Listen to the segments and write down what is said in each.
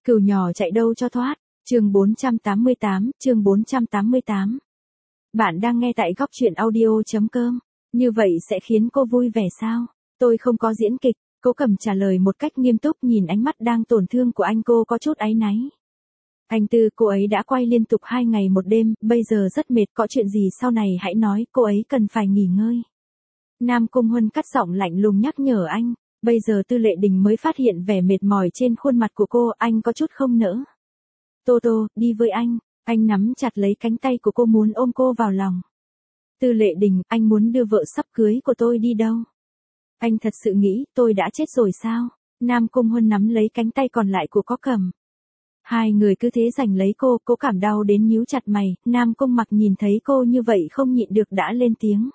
Cừu nhỏ chạy đâu cho thoát. Chương 488. Bạn đang nghe tại góc truyện audio.com. Như vậy sẽ khiến cô vui vẻ sao? Tôi không có diễn kịch. Cố Cẩm trả lời một cách nghiêm túc, nhìn ánh mắt đang tổn thương của anh, cô có chút áy náy. Anh Tư, cô ấy đã quay liên tục 2 ngày một đêm, bây giờ rất mệt, có chuyện gì sau này hãy nói, cô ấy cần phải nghỉ ngơi. Nam Cung Huân cắt giọng lạnh lùng nhắc nhở anh. Bây giờ Tư Lệ Đình mới phát hiện vẻ mệt mỏi trên khuôn mặt của cô, anh có chút không nỡ. Tô Tô, đi với anh. Anh nắm chặt lấy cánh tay của cô, muốn ôm cô vào lòng. Tư Lệ Đình, anh muốn đưa vợ sắp cưới của tôi đi đâu? Anh thật sự nghĩ tôi đã chết rồi sao? Nam Cung Huân nắm lấy cánh tay còn lại của Cố Cẩm. Hai người cứ thế giành lấy cô, Cố Cảm đau đến nhíu chặt mày. Nam Cung Mặc nhìn thấy cô như vậy không nhịn được đã lên tiếng.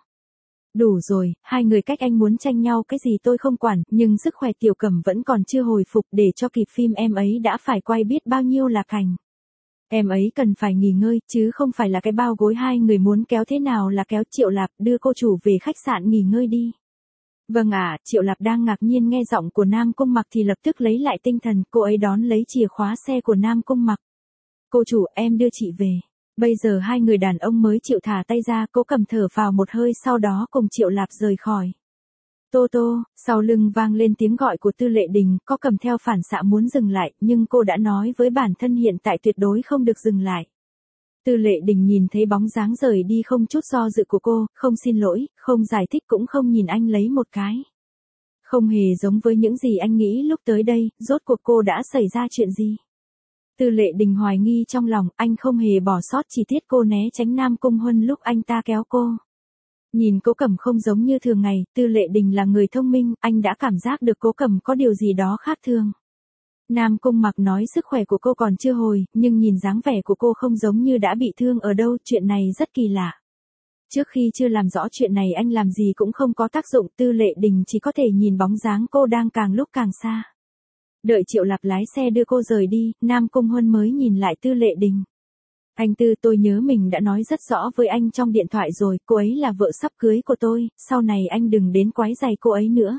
Đủ rồi, hai người cách anh muốn tranh nhau cái gì tôi không quản, nhưng sức khỏe Tiểu Cẩm vẫn còn chưa hồi phục, để cho kịp phim em ấy đã phải quay biết bao nhiêu là cảnh. Em ấy cần phải nghỉ ngơi, chứ không phải là cái bao gối hai người muốn kéo thế nào là kéo. Triệu Lạp, đưa cô chủ về khách sạn nghỉ ngơi đi. Vâng ạ, Triệu Lạp đang ngạc nhiên nghe giọng của Nam Cung Mặc thì lập tức lấy lại tinh thần, cô ấy đón lấy chìa khóa xe của Nam Cung Mặc. Cô chủ, em đưa chị về. Bây giờ hai người đàn ông mới chịu thả tay ra, Cố Cẩm thở phào một hơi, sau đó cùng Triệu Lạp rời khỏi. Tô Tô, sau lưng vang lên tiếng gọi của Tư Lệ Đình, Cố Cẩm theo phản xạ muốn dừng lại, nhưng cô đã nói với bản thân hiện tại tuyệt đối không được dừng lại. Tư Lệ Đình nhìn thấy bóng dáng rời đi không chút do dự của cô, không xin lỗi, không giải thích, cũng không nhìn anh lấy một cái. Không hề giống với những gì anh nghĩ lúc tới đây, rốt cuộc cô đã xảy ra chuyện gì? Tư Lệ Đình hoài nghi trong lòng, anh không hề bỏ sót chi tiết cô né tránh Nam Cung Huân lúc anh ta kéo cô. Nhìn Cố Cẩm không giống như thường ngày, Tư Lệ Đình là người thông minh, anh đã cảm giác được Cố Cẩm có điều gì đó khác thường. Nam Cung Mặc nói sức khỏe của cô còn chưa hồi, nhưng nhìn dáng vẻ của cô không giống như đã bị thương ở đâu, chuyện này rất kỳ lạ. Trước khi chưa làm rõ chuyện này anh làm gì cũng không có tác dụng, Tư Lệ Đình chỉ có thể nhìn bóng dáng cô đang càng lúc càng xa. Đợi Triệu Lạp lái xe đưa cô rời đi, Nam Cung Huân mới nhìn lại Tư Lệ Đình. Anh Tư, tôi nhớ mình đã nói rất rõ với anh trong điện thoại rồi, cô ấy là vợ sắp cưới của tôi, sau này anh đừng đến quấy rầy cô ấy nữa.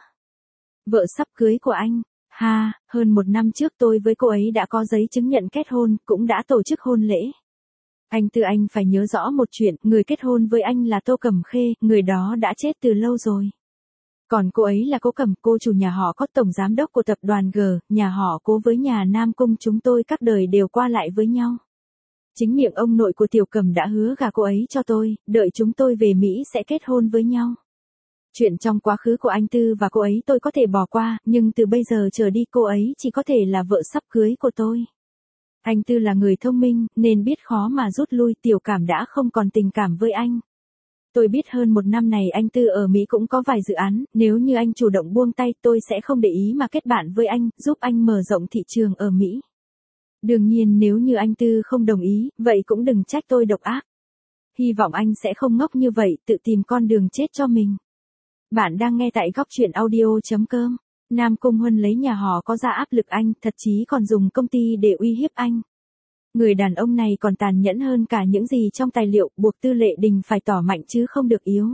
Vợ sắp cưới của anh? Ha, hơn 1 năm trước tôi với cô ấy đã có giấy chứng nhận kết hôn, cũng đã tổ chức hôn lễ. Anh Tư, anh phải nhớ rõ một chuyện, người kết hôn với anh là Tô Cẩm Khê, người đó đã chết từ lâu rồi. Còn cô ấy là Cố Cẩm, cô chủ nhà họ có, tổng giám đốc của tập đoàn G, nhà họ Cố với nhà Nam Cung chúng tôi các đời đều qua lại với nhau. Chính miệng ông nội của Tiểu Cẩm đã hứa gả cô ấy cho tôi, đợi chúng tôi về Mỹ sẽ kết hôn với nhau. Chuyện trong quá khứ của anh Tư và cô ấy tôi có thể bỏ qua, nhưng từ bây giờ trở đi cô ấy chỉ có thể là vợ sắp cưới của tôi. Anh Tư là người thông minh, nên biết khó mà rút lui, Tiểu Cảm đã không còn tình cảm với anh. Tôi biết hơn 1 năm này anh Tư ở Mỹ cũng có vài dự án, nếu như anh chủ động buông tay tôi sẽ không để ý mà kết bạn với anh, giúp anh mở rộng thị trường ở Mỹ. Đương nhiên nếu như anh Tư không đồng ý, vậy cũng đừng trách tôi độc ác. Hy vọng anh sẽ không ngốc như vậy, tự tìm con đường chết cho mình. Bạn đang nghe tại góc truyện audio.com. Nam Cung Huân lấy nhà họ có ra áp lực anh, thậm chí còn dùng công ty để uy hiếp anh. Người đàn ông này còn tàn nhẫn hơn cả những gì trong tài liệu, buộc Tư Lệ Đình phải tỏ mạnh chứ không được yếu.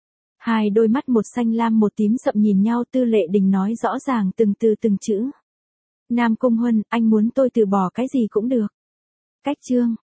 Hai đôi mắt một xanh lam một tím sậm nhìn nhau, Tư Lệ Đình nói rõ ràng từng từ từng chữ. Nam Cung Huân, anh muốn tôi từ bỏ cái gì cũng được. Cách chương.